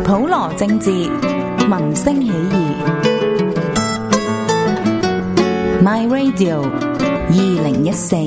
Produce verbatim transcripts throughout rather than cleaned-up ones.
普羅政治，民聲起義。My Radio 二零一四。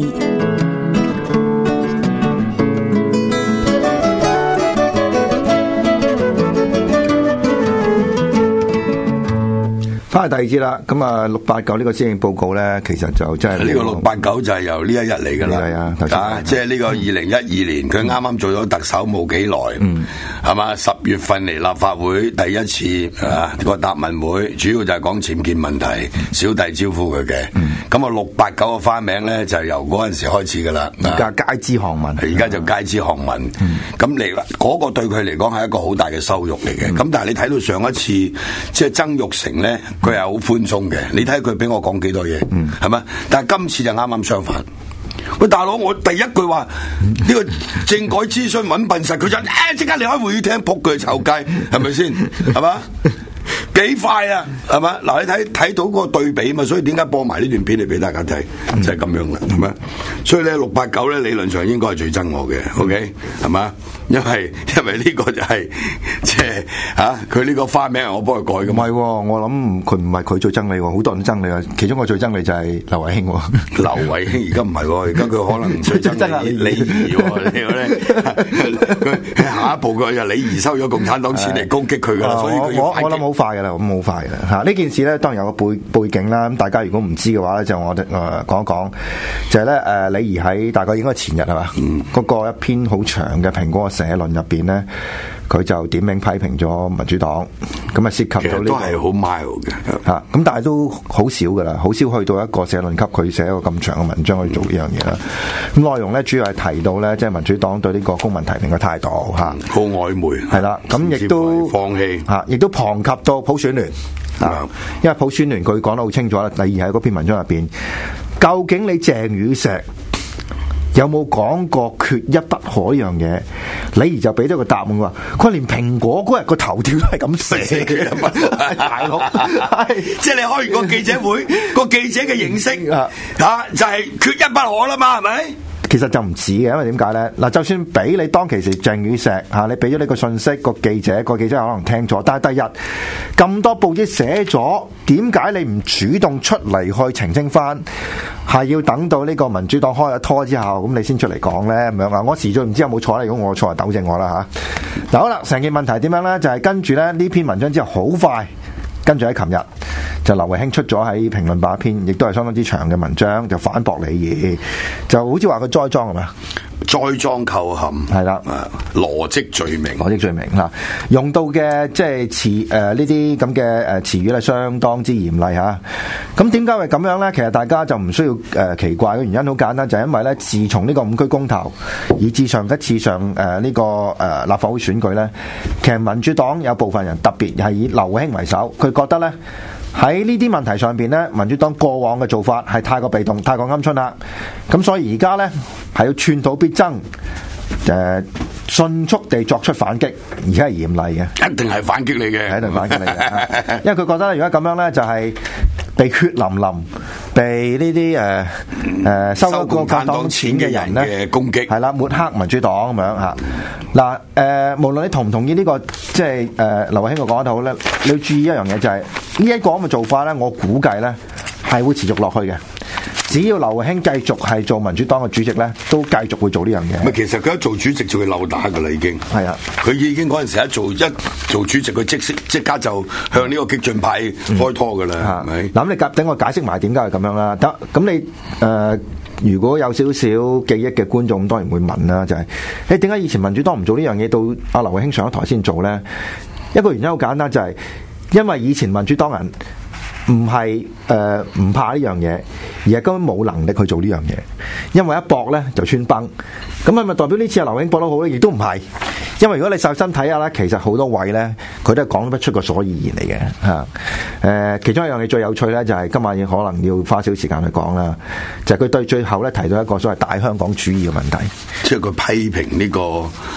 翻嚟第二節啦，咁啊六八九呢個施政報告咧，其實就真係呢個六八九就係由呢一日嚟㗎啦， 係啊， 啊，即係呢個二零一二年，佢啱啱做咗特首冇幾耐，係嘛？十月份嚟立法會第一次啊個答問會，主要就係講僭建問題，小弟招呼佢嘅。咁啊六八九嘅花名咧就由嗰陣時開始㗎啦， 而家街知巷聞， 而家就街知巷聞。咁嚟啦，嗰個對佢嚟講係一個好大嘅羞辱嚟嘅。咁但係你睇到上一次即係曾鈺成咧。佢係好寬鬆嘅，你睇佢俾我講幾多嘢，係咪、嗯？但係今次就啱啱相反。喂，大佬，我第一句話呢、呢個政改諮詢揾笨實，佢就誒即刻離開會議廳，撲佢去臭街，係咪先？係嘛？幾快啊？係嘛？嗱，你睇睇到個對比嘛，所以點解播埋呢段片嚟俾大家睇？嗯、就係咁樣啦，係咪？所以咧六八九咧理論上應該係最憎我嘅 ，OK 係嘛？因為因為呢個就係即係嚇佢呢個花名係我幫佢改嘅。 唔係喎，我諗佢唔係佢最憎你喎，好多人都憎你啊。其中我最憎你就係劉慧卿喎。 劉慧卿而家唔係喎，而家佢可能最憎李李儀喎。你咧佢下一步佢就李儀收咗共產黨錢嚟攻擊佢㗎啦。所以佢要我我諗好快㗎啦，咁好快㗎啦嚇。呢件事咧當然有個背背景啦。咁大家如果唔知嘅話咧，就我哋誒講一講，就係咧誒李儀喺大概應該前日係嘛，嗰個一篇好長嘅蘋果社論入邊咧，佢就點名批評咗民主黨，咁啊涉及到呢、這個都係好 mild 嘅嚇，咁但係都好少噶啦，好少去到一個社論級，佢寫一個咁長嘅文章去做呢樣嘢啦。咁內容咧主要係提到咧，即係民主黨對呢個公民提名嘅態度嚇， 好曖昧係啦，咁亦都放棄嚇，亦都旁及到普選聯啊，因為普選聯佢講得好清楚啦。第二喺嗰篇文章入邊，究竟你鄭宇碩有冇講過缺一不可呢樣嘢？李儀就俾咗個答案話，佢連蘋果嗰日個頭條都係咁寫嘅，大佬， 即係你開完個記者會，個記者嘅形式啊，就係缺一不可啦嘛，係咪？ 其實就唔似嘅，因為點解咧？嗱，就算俾你當其時鄭宇碩嚇，你俾咗呢個信息，個記者個記者可能聽咗，但係第日咁多報紙寫咗，點解你唔主動出嚟去澄清翻？係要等到呢個民主黨開咗拖之後，咁你先出嚟講咧咁樣啊？我時序唔知有冇錯啦，如果我錯就糾正我啦嚇。嗱好啦，成件問題點樣咧？就係、是、跟住咧呢篇文章之後，好快跟住喺琴日。就劉慧卿出咗喺評論版一篇，亦都係相當之長嘅文章，就反駁李儀，就好似話佢栽贓係咪？ 栽贓構陷係啦，邏輯罪名， 邏輯罪名嚇，用到嘅即係詞誒呢啲咁嘅誒詞語咧，相當之嚴厲嚇。咁點解會咁樣咧？其實大家就唔需要誒、呃、奇怪嘅原因，好簡單，就係、是、因為咧，自從呢個五區公投，以至上一次上誒呢、呃這個誒、呃、立法會選舉咧，其實民主黨有部分人特別係以劉慧卿為首，佢覺得咧。喺呢啲問題上邊咧，民主黨過往嘅做法係太過被動、太過鵪鶉啦。咁所以而家咧係要寸土必爭，誒、呃、迅速地作出反擊，而且係嚴厲嘅， 一定係反擊你嘅， 一定反擊你嘅。因為佢覺得如果咁樣咧，就係、是、被血淋淋、被呢啲誒誒收咗共產黨錢嘅人咧嘅攻擊， 係啦，抹黑民主黨咁樣嚇。嗱誒、呃，無論你同唔同意呢、這個即係誒劉慧卿嘅講得好咧，你要注意一樣嘢就係、是、呢一個咁嘅做法咧，我估計咧係會持續落去嘅。只要劉慧卿繼續係做民主黨嘅主席咧，都繼續會做呢樣嘢。 唔係，其實佢一做主席就會漏打噶啦，已經係啊。佢已經嗰陣時一做一做主席，佢即即即刻就向呢個激進派開拖噶啦，係咪、嗯？ 嗱，咁你等我解釋埋點解係咁樣啦。得咁你誒、呃，如果有少少記憶嘅觀眾，當然會問啦，就係誒點解以前民主黨唔做呢樣嘢，到阿劉慧卿上咗台先做咧？一個原因好簡單，就係、是、因為以前民主黨人。唔係誒唔怕呢樣嘢，而係根本冇能力去做呢樣嘢，因為一搏咧就穿崩。咁係咪代表呢次阿劉英搏得好咧？亦都唔係，因為如果你細心睇下咧，其實好多位咧佢都係講不出個所以然嚟嘅嚇。誒、呃，其中一樣嘢最有趣咧，就係、是、今晚可能要花少時間去講啦，就係、是、佢對最後咧提到一個所謂大香港主義嘅問題， 即係佢批評呢、這個。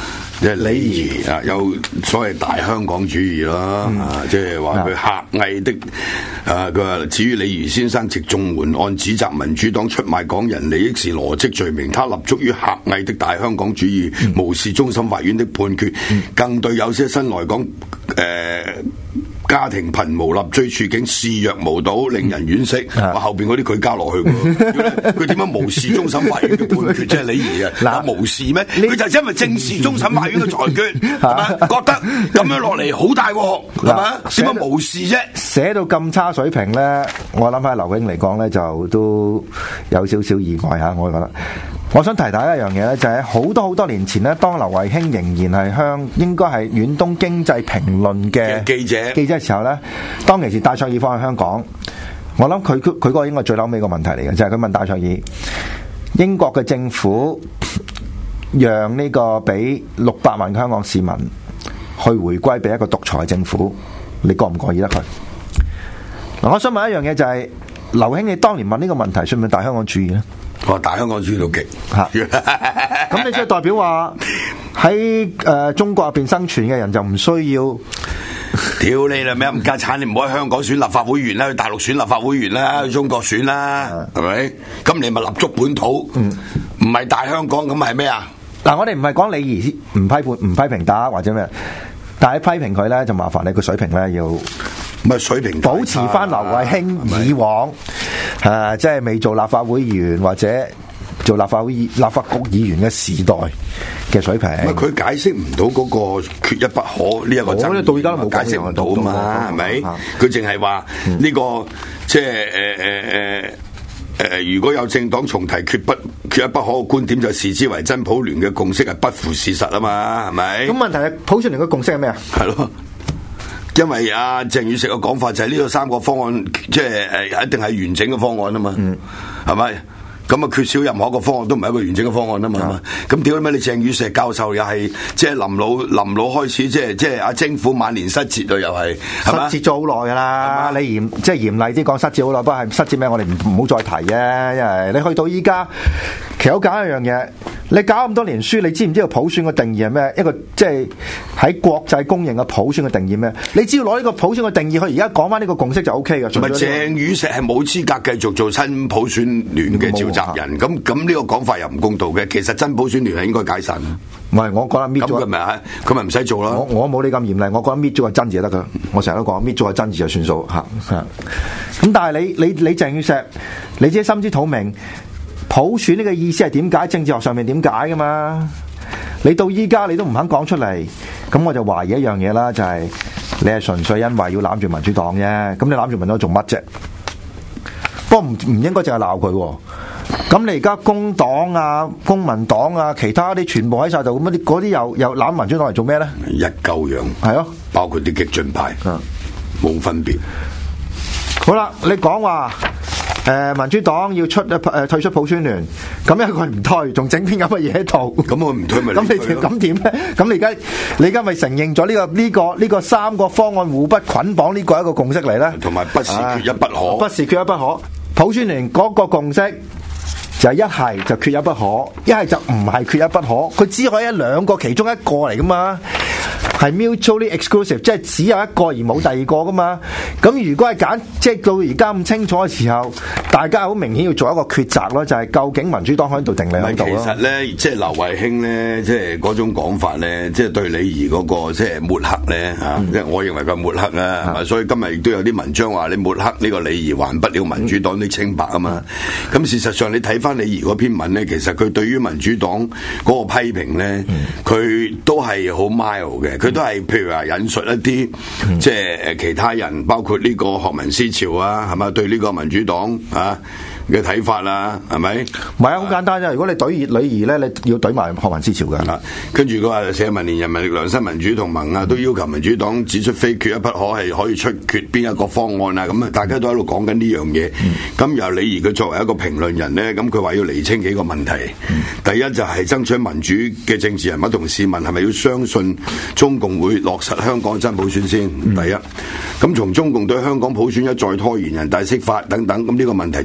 即係李儀啊，有所謂大香港主義啦，嗯、啊，即係話佢狹隘的啊，佢話至於李儀先生藉綜援案指責民主黨出賣港人利益是邏輯罪名，他立足於狹隘的大香港主義，嗯、無視終審法院的判決，嗯、更對有些新來港誒。呃家庭貧無立錐處境視若無睹，令人惋惜。我、嗯、後邊嗰啲佢加落去喎，佢點樣無視終審法院嘅判決？即係李儀啊，嗱無視咩？佢就因為正視終審法院嘅裁決，係嘛？覺得咁樣落嚟好大鑊，係嘛？點解無視啫？ 寫到咁差水平咧，我諗喺劉兄嚟講咧，就都有少少意外嚇，我覺得。我想提大家一樣嘢咧，就係好多好多年前咧，當劉慧卿仍然係香，應該係遠東經濟評論嘅記者記者嘅時候咧，當其時戴卓爾放去香港，我諗佢佢佢嗰個應該最嬲尾個問題嚟嘅，就係、是、佢問戴卓爾，英國嘅政府讓呢個俾六百萬香港市民去回歸俾一個獨裁政府，你過唔過意得佢？嗱，我想問一樣嘢就係、是，劉兄你當年問呢個問題，算唔算大香港主義咧？ 我大香港主義到極嚇， 咁你即係代表話喺誒中國入邊生存嘅人就唔需要屌你啦咩冚家產，你唔好喺香港選立法會議員啦，去大陸選立法會議員啦，去中國選啦，係咪？咁你咪立足本土，唔係大香港咁係咩啊？ 嗱，我哋唔係講李儀唔批判唔批評打或者咩，但係批評佢咧就麻煩你個水平咧要。 咪水平保持翻劉慧卿以往誒、啊，即係未做立法會議員或者做立法會立法局議員嘅時代嘅水平。咪佢解釋唔到嗰個缺一不可呢一個爭議， 到而家都冇解釋唔到啊嘛，係咪？佢淨係話呢個即係誒誒誒誒，如果有政黨重提缺不缺一不可嘅觀點，就視之為真普聯嘅共識係不符事實啊嘛，係咪？ 咁問題係普選聯嘅共識係咩啊？ 係咯。因為阿鄭宇碩嘅講法就係呢個三個方案，即係誒一定係完整嘅方案啊嘛，係咪、嗯？咁啊缺少任何一個方案都唔係一個完整嘅方案啊嘛。咁點解你鄭宇碩教授又係即係臨老臨老開始，即係即係阿政府晚年失節啊，又係失節咗好耐噶啦。你嚴即係嚴厲啲講失節好耐，不過係失節咩？我哋唔唔好再提啫。因為你去到依家，其實好簡單一樣嘢。你搞咁多年書，你知唔知道普選嘅定義係咩？一個即係喺國際公認嘅普選嘅定義咩？你只要攞呢個普選嘅定義，佢而家講翻呢個共識就 O K 嘅。 唔係鄭宇碩係冇資格繼續做新普選聯嘅召集人，咁咁呢個講法又唔公道嘅。其實真普選聯係應該解散。唔係，我覺得搣咗。 咁佢咪係佢咪唔使做啦？ 我我冇你咁嚴厲，我覺得搣咗個真字就得噶。我成日都講搣咗個真字就算數嚇嚇。咁但係你你你鄭宇碩，你自己心知肚明。普選呢個意思係點解？政治學上面點解噶嘛？你到依家你都唔肯講出嚟，咁我就懷疑一樣嘢啦，就係、是、你係純粹因為要攬住民主黨啫。咁你攬住民主黨做乜啫？不過唔唔應該淨係鬧佢。咁你而家工黨啊、公民黨啊、其他啲全部喺晒度，咁啲嗰啲又又攬民主黨嚟做咩咧？ 一鳩樣係咯， 包括啲激進派，冇分別。 好啦，你講話。誒、呃，民主黨要出誒誒、呃、退出普選聯，咁因為佢唔退，仲整篇咁嘅嘢喺度。 咁我唔退咪？ 咁你咁點咧？咁你而家你而家咪承認咗呢、這個呢、這個呢、這個三個方案互不捆綁呢個係一個共識嚟咧？ 同埋不是缺一不可，啊、不是缺一不可。普選聯嗰個共識就係一係就缺一不可，一係就唔係缺一不可。佢只可以一兩個其中一個嚟噶嘛。係 mutually exclusive， 即係只有一個而冇第二個噶嘛。咁如果係揀，即係到而家咁清楚嘅時候，大家好明顯要做一個抉擇咯，就係、是、究竟民主黨喺度定你喺度咯。 其實咧，即係劉慧卿咧，即係嗰種講法咧，即係對李儀嗰、那個即係抹黑咧嚇。即係、嗯、我認為佢抹黑啊，係咪、嗯？所以今日亦都有啲文章話你抹黑呢個李儀，還不了民主黨的清白啊嘛。咁、嗯、事實上你睇翻李儀嗰篇文咧，其實佢對於民主黨嗰個批評咧，佢、嗯、都係好 mild 嘅。佢都係譬如話引述一啲、嗯、即係誒其他人，包括呢個學民思潮啊，係咪對呢個民主黨啊嘅睇法啦，係咪？ 唔係啊，好簡單啫。如果你懟熱李儀咧，你要懟埋學民思潮嘅。 啊，跟住佢話社民連、人民力量、新民主同盟啊，都要求民主黨指出非缺一不可，係可以出決邊一個方案啊。咁啊，大家都喺度講緊呢樣嘢。咁、嗯、由李儀佢作為一個評論人咧，咁佢話要釐清幾個問題。嗯、第一就係爭取民主嘅政治人物同市民係咪要相信中共會落實香港真普選先？第一，咁從中共對香港普選一再拖延、人大釋法等等，咁呢個問題就真係不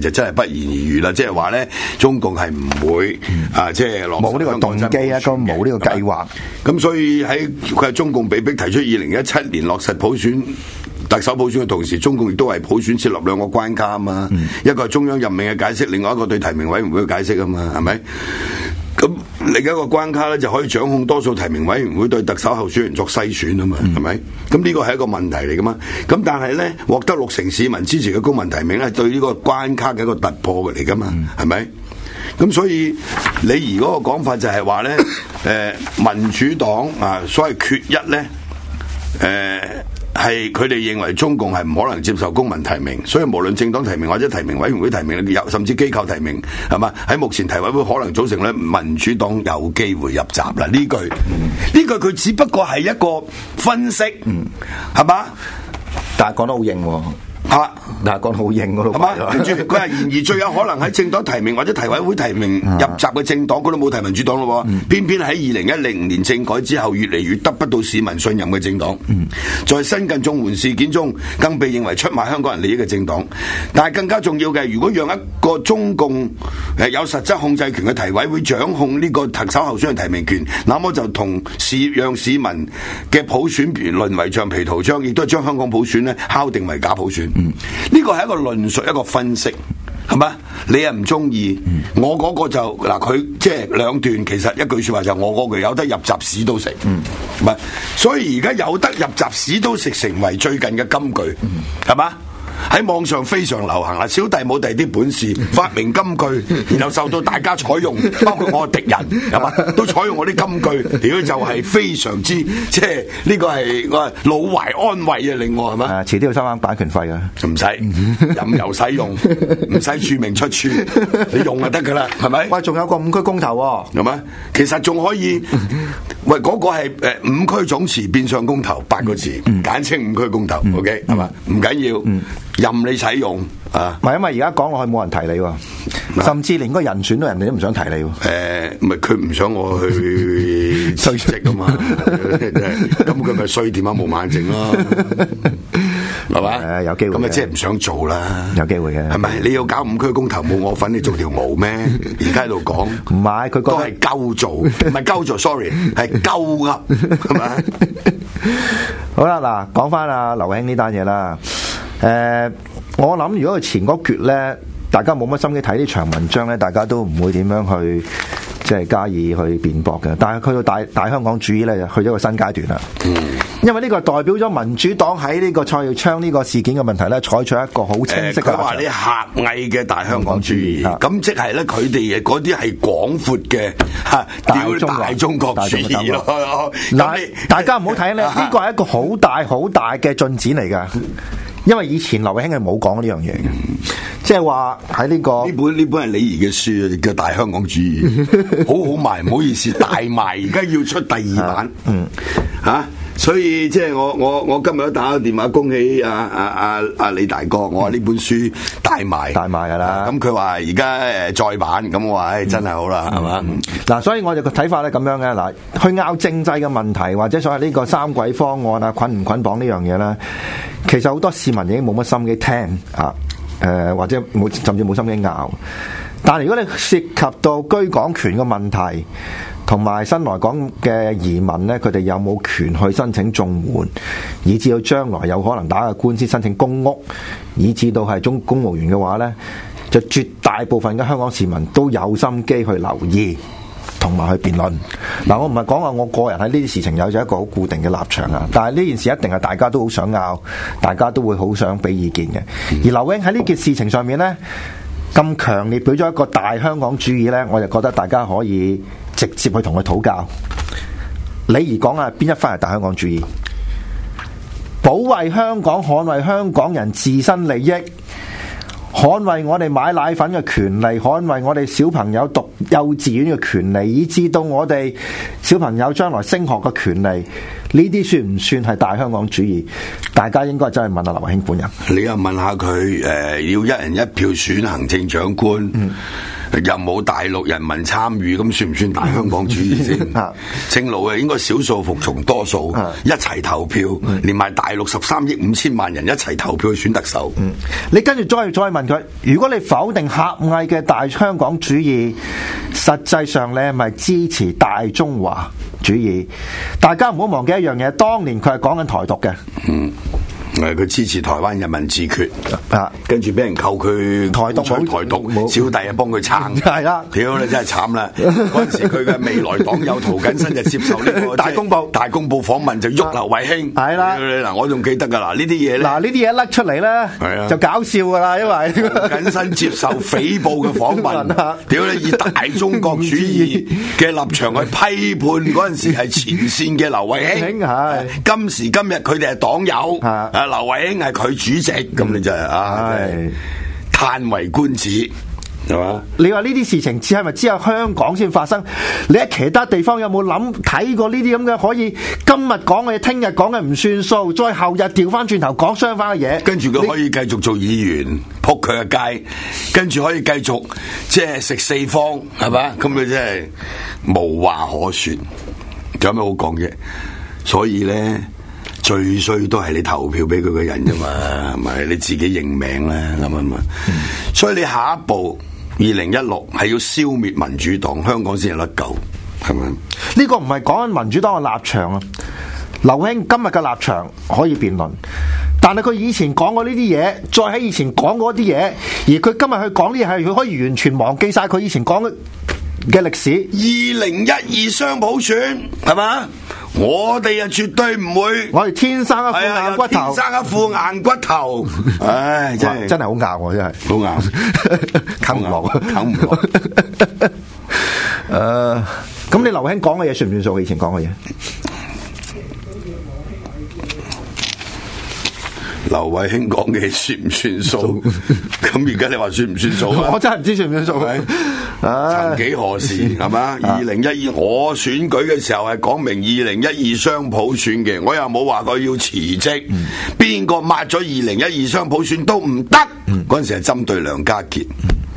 言而喻啦，即係話咧，中共係唔會、嗯、啊，即係落冇呢個動機啊，咁冇呢個計劃。 咁所以喺佢係中共被逼提出二零一七年落實普選。特首普選嘅同時，中共亦都係普選設立兩個關卡啊嘛，嗯、一個係中央任命嘅解釋，另外一個對提名委員會嘅解釋啊嘛，係咪？咁另一個關卡咧就可以掌控多數提名委員會對特首候選人作篩選啊嘛，係咪、嗯？咁呢個係一個問題嚟噶嘛？咁但係咧獲得六成市民支持嘅公民提名咧，對呢個關卡嘅一個突破嘅嚟噶嘛，係咪、嗯？咁所以李儀嗰個講法就係話咧，誒、呃、民主黨啊，所謂缺一咧，誒、呃。係佢哋認為中共係唔可能接受公民提名，所以無論政黨提名或者提名委員會提名，有甚至機構提名，係嘛？喺目前提委會可能組成咧，民主黨有機會入閘啦。呢句呢、嗯、句佢只不過係一個分析，係嘛、嗯？ 但係講得好硬喎。啊！嗱，講得好硬嗰度，係嘛？跟住佢係然而最有可能喺政黨提名或者提委會提名入閘嘅政黨，佢都冇提民主黨咯。嗯、偏偏喺二零一零年政改之後，越嚟越得不到市民信任嘅政黨，嗯、在新近綜援事件中，更被認為出賣香港人利益嘅政黨。但係更加重要嘅，如果讓一個中共誒有實質控制權嘅提委會掌控呢個特首候選人提名權，那麼就同市讓市民嘅普選權淪為橡皮圖章，亦都係將香港普選咧敲定為假普選。嗯，呢個係一個論述，一個分析，係咪？你又唔中意，嗯、我嗰個就嗱，佢即係兩段，其實一句說話就我嗰句有得入閘屎都食，唔係、嗯，所以而家有得入閘屎都食成為最近嘅金句，係嘛、嗯？喺網上非常流行啦，小弟冇第啲本事發明金句，然後受到大家採用，包括我嘅敵人，係嘛，都採用我啲金句，如果就係非常之即係呢個係我係老懷安慰啊，令我係嘛？啊， 遲啲要收翻版權費啊， 唔使任由使用，唔使注明出處，你用就得噶啦，係咪？ 喂，仲有個五區公投喎， 係咪？其實仲可以，喂，嗰、那個係誒五區總辭變相公投八個字，簡稱五區公投 ，OK 係嘛？唔緊要。任你使用啊！ 唔係因為而家講落去冇人提你喎，甚至連個人選都人哋都唔想提你喎。 誒，唔係佢唔想我去辭職啊嘛，咁佢咪衰點啊冇眼睛咯，係嘛？ 誒，有機會。 咁啊，即係唔想做啦， 有機會嘅。 係咪？你要搞五區公投冇我份，你做條毛咩？而家喺度講， 唔係佢都係鳩做，唔係鳩做 ，sorry， 係鳩噏，係咪？ 好啦，嗱，講翻阿劉兄呢單嘢啦。誒、呃，我諗如果佢前嗰橛咧，大家冇乜心機睇呢場文章咧，大家都唔會點樣去即係加以去辯駁嘅。但係去到大大香港主義咧，去咗個新階段啦。嗯，因為呢個代表咗民主黨喺呢個蔡耀昌呢個事件嘅問題咧，採取一個好清晰嘅。佢話、呃、你狹隘嘅大香港主義，咁、嗯、即係咧佢哋嗰啲係廣闊嘅嚇大中國主義咯。 嗱，大家唔好睇咧，呢個係一個好大好大嘅進展嚟㗎。因為以前劉慧卿係冇講呢樣嘢嘅，即係話喺呢個呢本呢本係李儀嘅書叫《大香港主義》，好好賣，唔好意思，大賣，而家要出第二版，嗯，吓、啊，所以即係我我我今日都打個電話恭喜阿阿阿阿李大哥，我話呢本書大賣， 大賣噶啦， 咁佢話而家誒再版，咁我話誒、哎、真係好啦，係嘛、嗯？ 嗱、嗯，所以我哋個睇法咧咁樣嘅，嗱，去拗政制嘅問題或者所謂呢個三軌方案啊，捆唔捆綁呢樣嘢咧？其實好多市民已經冇乜心機聽啊，誒、呃、或者冇甚至冇心機拗。但係如果你涉及到居港權嘅問題，同埋新來港嘅移民咧，佢哋有冇權去申請綜援，以至到將來有可能打個官司申請公屋，以至到係中公務員嘅話咧，就絕大部分嘅香港市民都有心機去留意。同埋去辯論嗱，我唔係講話我個人喺呢啲事情有咗一個好固定嘅立場啊，但係呢件事一定係大家都好想拗，大家都會好想俾意見嘅。而劉英喺呢件事情上面呢，咁強烈表咗一個大香港主義呢，我就覺得大家可以直接去同佢討教。李儀講啊，邊一番係大香港主義？保衛香港，捍衛香港人自身利益。捍衛我哋買奶粉嘅權利，捍衛我哋小朋友讀幼稚園嘅權利，以至到我哋小朋友將來升學嘅權利，呢啲算唔算係大香港主義？大家應該真係問下劉慧卿本人。 你又問下佢誒、呃，要一人一票選行政長官，嗯、又冇大陸人民參與，咁算唔算大香港主義先？正路嘅應該少數服從多數，嗯、一齊投票，嗯、連埋大陸十三億五千萬人一齊投票去選特首。嗯、 你跟住再再問佢，如果你否定狹隘嘅大香港主義，實際上你係咪支持大中華主義？大家唔好忘記一樣嘢，當年佢係講緊台獨嘅。嗯。 誒，佢支持台灣人民自決啊，跟住俾人扣佢台獨， 台獨，小弟啊幫佢撐， 係啦， 屌你真係慘啦！嗰陣時佢嘅未來黨友涂謹申就接受呢個大公報， 大公報訪問就喐劉慧卿， 係啦， 嗱我仲記得噶啦，呢啲嘢咧， 嗱呢啲嘢甩出嚟咧，係啊，就搞笑噶啦，因為涂謹申接受匪報嘅訪問，屌你以大中國主義嘅立場去批判嗰陣時係前線嘅劉慧卿，係今時今日佢哋係黨友啊。劉慧卿係佢主席，咁、嗯、你就係、是、啊，嘆為觀止，係嘛？ 你話呢啲事情只係咪只有香港先發生？你喺其他地方有冇諗睇過呢啲咁嘅可以今日講嘅嘢，聽日講嘅唔算數，再後日調翻轉頭講相反嘅嘢？ 跟住佢可以繼續做議員，撲佢嘅街，跟住可以繼續即係食四方，係嘛？咁佢真係無話可說，仲有咩好講嘅？所以咧。最衰都係你投票俾佢嘅人啫嘛，係咪？你自己認命啦，咁啊嘛。嗯、所以你下一步二零一六係要消滅民主黨，香港先有得救，係咪？ 呢個唔係講緊民主黨嘅立場啊。劉兄今日嘅立場可以辯論，但係佢以前講過呢啲嘢，再喺以前講過啲嘢，而佢今日去講呢啲係佢可以完全忘記晒佢以前講嘅歷史。 二零一二雙普選係嘛？我哋啊絕對唔會， 我哋天生一副硬骨頭， 天生一副硬骨頭，唉，真係真係好硬喎，真係好硬， 啃唔落， 啃唔落。 誒，咁你劉兄講嘅嘢算唔算數？以前講嘅嘢？ 劉慧卿講嘅算唔算數？咁而家你話算唔算數啊？ 我真係唔知算唔算數。係， 曾幾何時係嘛？二零一二我選舉嘅時候係講明二零一二雙普選嘅，我又冇話過要辭職。邊個抹咗二零一二雙普選都唔得。嗰陣、嗯、時係針對梁家傑。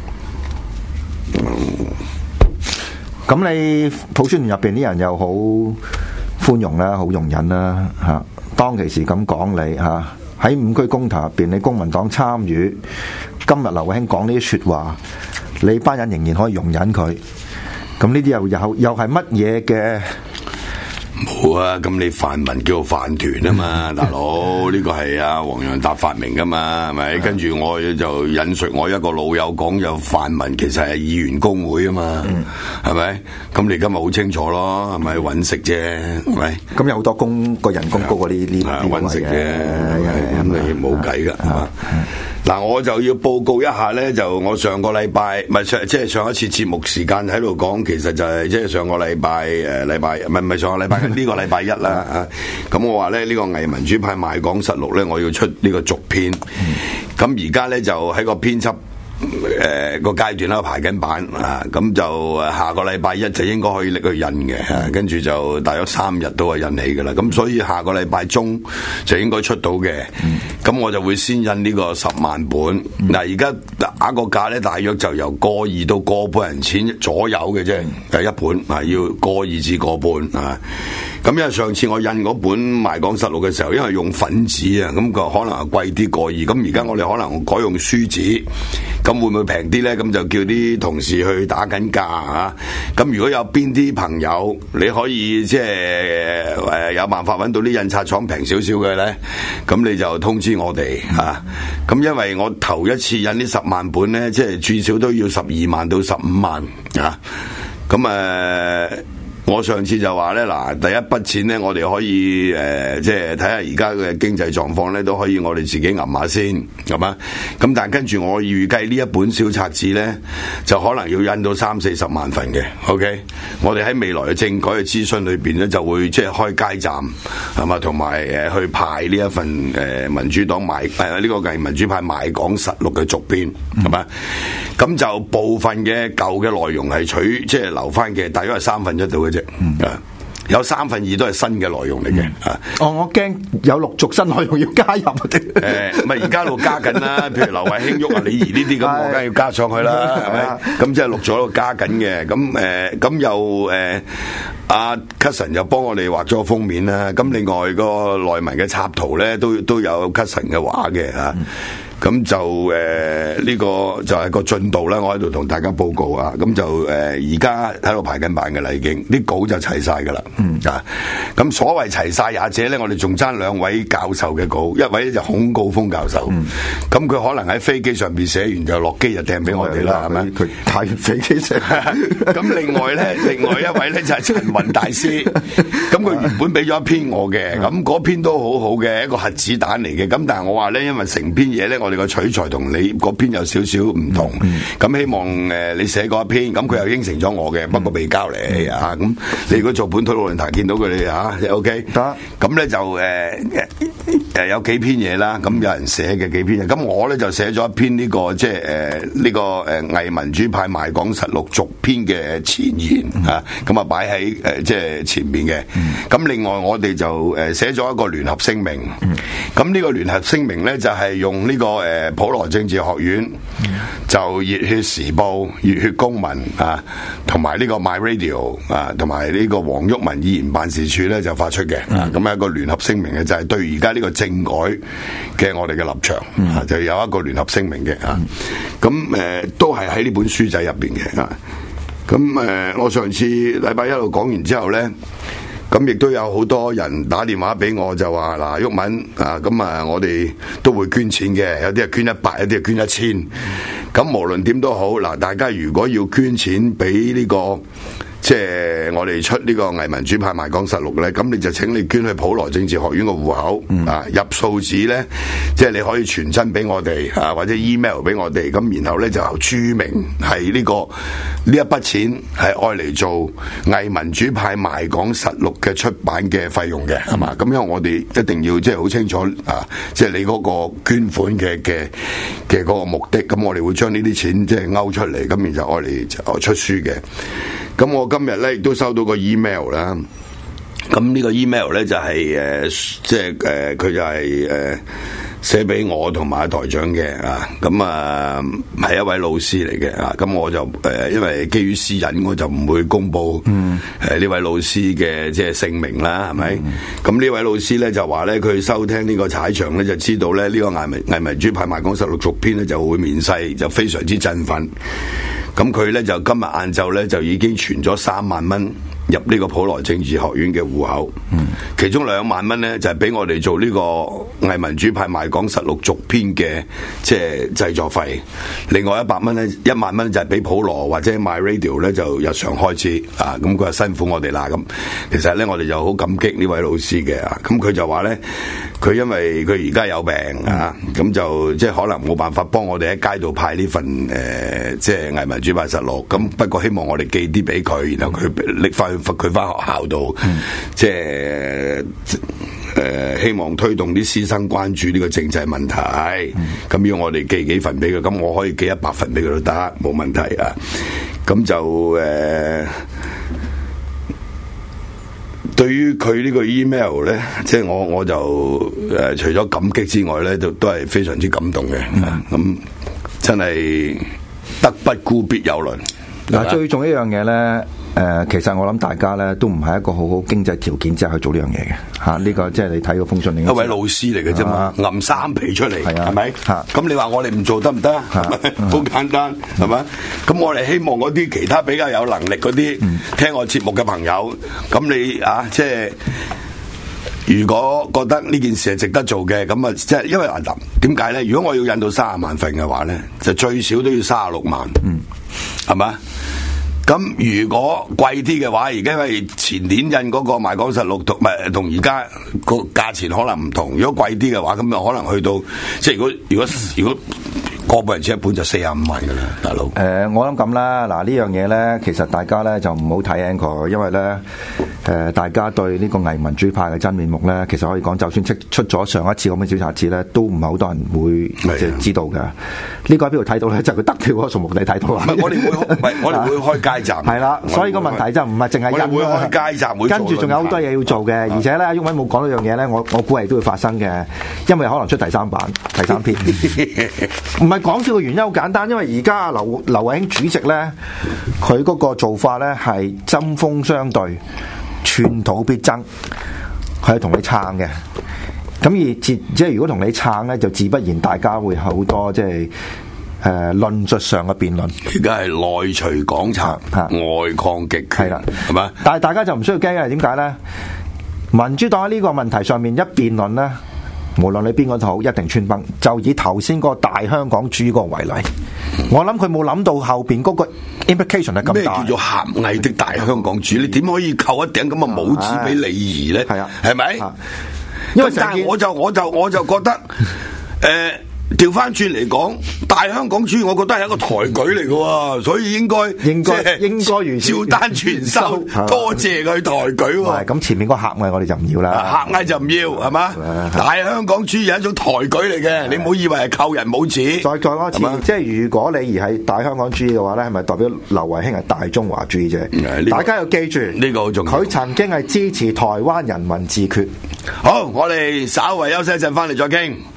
咁、嗯、你普選入邊啲人又好寬容啦，好容忍啦，吓當其時咁講你吓。喺五區公投入邊，你公民黨參與，今日劉慧卿講呢啲說話，你班人仍然可以容忍佢，咁呢啲又又又係乜嘢嘅？ 冇啊！咁你泛民叫做飯團啊嘛，大佬呢個係啊黃洋達發明噶嘛，係咪？跟住我就引述我一個老友講，就泛民其實係議員工會啊嘛，係咪？咁你今日好清楚咯，係咪揾食啫？係咪？ 咁有好多工個人工高過呢呢啲揾食嘅，咁你冇計噶，係嘛？嗱，我就要報告一下咧，就我上個禮拜唔係上即係上一次節目時間喺度講，其實就係即係上個禮拜誒禮拜唔係唔係上個禮拜呢個禮拜一啦啊！咁我話咧呢個偽民主派賣港實錄咧，我要出呢個續篇，咁而家咧就喺個編輯。誒、呃，個階段喺度排緊版啊，咁就下個禮拜一就應該可以拎去印嘅，啊，跟住就大約三日都係印起噶啦，咁所以下個禮拜中就應該出到嘅，咁、嗯、我就會先印呢個十萬本，嗱而家打個價咧，大約就由個二到個半人錢左右嘅啫，第一本啊要個二至個半啊，咁因為上次我印嗰本賣港實錄嘅時候，因為用粉紙啊，咁個可能係貴啲個二，咁而家我哋可能改用書紙。咁會唔會平啲呢？咁就叫啲同事去打緊價啊！咁如果有邊啲朋友你可以即係誒有辦法揾到啲印刷廠平少少嘅呢？咁你就通知我哋啊！咁因為我頭一次印呢十萬本呢，即係最少都要十二萬到十五萬啊！咁誒。呃我上次就話咧，嗱，第一筆錢咧，我哋可以誒、呃，即係睇下而家嘅經濟狀況咧，都可以我哋自己揞下先，係嘛？咁但係跟住我預計呢一本小冊子咧，就可能要印到三四十萬份嘅。OK，我哋喺未來嘅政改嘅諮詢裏邊咧，就會即係開街站，係嘛，同埋誒去派呢一份誒、呃、民主黨買誒呢個係民主派賣港實錄嘅續編，係嘛？咁、嗯、就部分嘅舊嘅內容係取即係留翻嘅，大約係三分一度嘅啫。嗯， 有三分二都係新嘅內容嚟嘅啊！ 哦，我驚有陸續新內容要加入啊！誒， 唔係而家度加緊啦，譬如劉慧卿、郁啊、李怡呢啲咁，我梗係要加上去啦，係咪？咁即係錄咗喺度加緊嘅。咁誒，咁又誒，阿 Cousin 又幫我哋畫咗個封面啦。咁另外個內文嘅插圖咧，都都有 Cousin 嘅畫嘅嚇。咁就誒呢、呃這個就係個進度啦，我喺度同大家報告啊。咁就誒而家喺度排緊版嘅啦，已經啲稿就齊晒噶啦。嗯啊，咁所謂齊晒也者咧，我哋仲爭兩位教授嘅稿，一位就孔誥烽教授。咁佢、嗯、可能喺飛機上邊寫完就落機就掟俾我哋啦，係咪？佢太完飛機寫。 咁另外咧，另外一位咧就係陳雲大師。咁佢原本俾咗一篇我嘅，咁嗰篇都好好嘅，一個核子彈嚟嘅。咁但係我話咧，因為成篇嘢咧，我我哋個取材同你嗰篇有少少唔同，咁、嗯、希望誒你寫嗰一篇，咁佢又應承咗我嘅，不過未交嚟、嗯、啊。咁你如果做本土論壇見到佢哋嚇，OK 得。咁咧就誒誒、呃、有幾篇嘢啦，咁有人寫嘅幾篇嘢，咁我咧就寫咗一篇呢、這個即係誒呢個誒偽民主派賣港實錄續篇嘅前言嚇，咁啊擺喺誒即係前面嘅。咁、嗯、另外我哋就誒寫咗一個聯合聲明，咁呢、嗯、個聯合聲明咧就係、是、用呢、這個。誒普羅政治學院就熱血時報、熱血公民啊，同埋呢個 My Radio 啊，同埋呢個黃毓民議員辦事處咧就發出嘅，咁係、嗯、一個聯合聲明嘅，就係、是、對而家呢個政改嘅我哋嘅立場、嗯、啊，就有一個聯合聲明嘅啊，咁誒、呃、都係喺呢本書仔入邊嘅啊，咁誒、呃、我上次禮拜一路講完之後咧。咁亦都有好多人打電話俾我，就話嗱，毓民啊，咁啊，我哋都會捐錢嘅，有啲係捐一百，有啲係捐一千。咁無論點都好，嗱，大家如果要捐錢俾呢個，即係我哋出呢個偽民主派賣港實錄咧，咁你就請你捐去普羅政治學院個戶口、嗯、啊，入數紙咧，即係你可以傳真俾我哋啊，或者 email 俾我哋，咁然後咧就注明係呢個呢一筆錢係愛嚟做偽民主派賣港實錄嘅出版嘅費用嘅，係嘛？咁因為我哋一定要即係好清楚啊，即係你嗰個捐款嘅嘅嘅嗰個目的，咁我哋會將呢啲錢即係勾出嚟，咁然就愛嚟出書嘅。咁我今日咧亦都收到個 email 啦，咁呢個 email 咧就係、是、誒，即係誒，佢就係誒寫俾我同埋台長嘅啊，咁啊係一位老師嚟嘅啊，咁我就誒、呃，因為基於私隱，我就唔會公布誒呢、呃、位老師嘅即係姓名啦，係咪？咁呢、嗯、位老師咧就話咧，佢收聽呢個踩場咧，就知道咧呢、這個偽民偽民主派賣港實錄續篇咧就會面世，就非常之振奮。咁佢咧就今日晏晝咧就已經存咗三萬蚊入呢個普羅政治學院嘅戶口，嗯、其中兩萬蚊咧就係、是、俾我哋做呢個偽民主派賣港實錄續篇嘅即係製作費，另外一百蚊咧一萬蚊就係俾普羅或者 My Radio 咧就日常開支啊，咁佢話辛苦我哋啦，咁其實咧我哋就好感激呢位老師嘅啊，咁佢就話咧佢因為佢而家有病啊，咁就即係可能冇辦法幫我哋喺街度派呢份誒、呃、即係偽民主派實錄，咁不過希望我哋寄啲俾佢，然後佢拎翻佢翻學校度，嗯、即係誒、呃、希望推動啲師生關注呢個政制問題。咁、嗯、要我哋寄幾份俾佢，咁我可以寄一百份俾佢都得，冇問題啊。咁就誒、呃，對於佢呢個 email 咧，即係我我就誒、呃、除咗感激之外咧，都都係非常之感動嘅。咁、嗯嗯、真係德不孤必有鄰。嗱，最重要一樣嘢咧。誒、呃，其實我諗大家咧都唔係一個好好經濟條件之下去做呢樣嘢嘅嚇，呢、這個即係你睇個封信，一位老師嚟嘅啫嘛，揞、啊、三皮出嚟，係咪？嚇，咁你話我哋唔做得唔得？好簡單，係咪？咁我哋希望嗰啲其他比較有能力嗰啲、嗯、聽我節目嘅朋友，咁你啊，即係如果覺得呢件事係值得做嘅，咁啊，即係因為嗱，點解咧？如果我要印到三十萬份嘅話咧，就最少都要三十六萬，嗯，係嘛？咁如果貴啲嘅話，而家因為前年印嗰個賣港實錄同唔同而家個價錢可能唔同。如果貴啲嘅話，咁就可能去到即係如果如果如果個本人錢一本就四十五萬噶啦，大佬。誒、呃，我諗咁啦，嗱呢樣嘢咧，其實大家咧就唔好睇 Anchor，因為咧呃、大家對呢個偽民主派嘅真面目咧，其實可以講，就算出出咗上一次咁嘅小冊子咧，都唔係好多人會即係知道嘅。呢、這個喺邊度睇到咧？就係、是、佢得票嗰個數目你睇到啦。我哋會唔係我哋會開街站。係啦，所以個問題就唔係淨係印。會開街站，會跟住仲有好多嘢要做嘅，而且咧，毓民冇講到樣嘢咧，我我估係都會發生嘅，因為可能出第三版、第三篇。唔係講笑嘅原因好簡單，因為而家劉劉慧卿主席咧，佢嗰個做法咧係針鋒相對、寸土必爭，佢係同你撐嘅。咁而自即係如果同你撐咧，就自不然大家會好多即係誒論述上嘅辯論。 而家係內除港賊，外抗極權，係啦，係嘛？ 但係大家就唔需要驚嘅，點解咧？民主黨喺呢個問題上面一辯論咧，無論你邊個都好，一定穿崩。就以頭先個大香港主義個為例，嗯、我諗佢冇諗到後邊嗰個 implication 係咁大。咩叫做狹隘的大香港主義？你點可以扣一頂咁嘅帽子俾李儀咧？係啊，係咪？因為但係我就我就我就覺得，誒、呃，調翻轉嚟講，大香港主義，我覺得係一個抬舉嚟嘅，所以應該應該應該如照單全收，多謝佢抬舉。 咁前面嗰個狹隘我哋就唔要啦， 狹隘就唔要係嘛？大香港主義係一種抬舉嚟嘅，你唔好以為係扣人帽子。 再再講一次，即係如果你而係大香港主義嘅話咧，係咪代表劉慧卿係大中華主義啫？這個、大家要記住呢個好重要。佢曾經係支持台灣人民自決。 好，我哋稍為休息一陣，翻嚟再傾。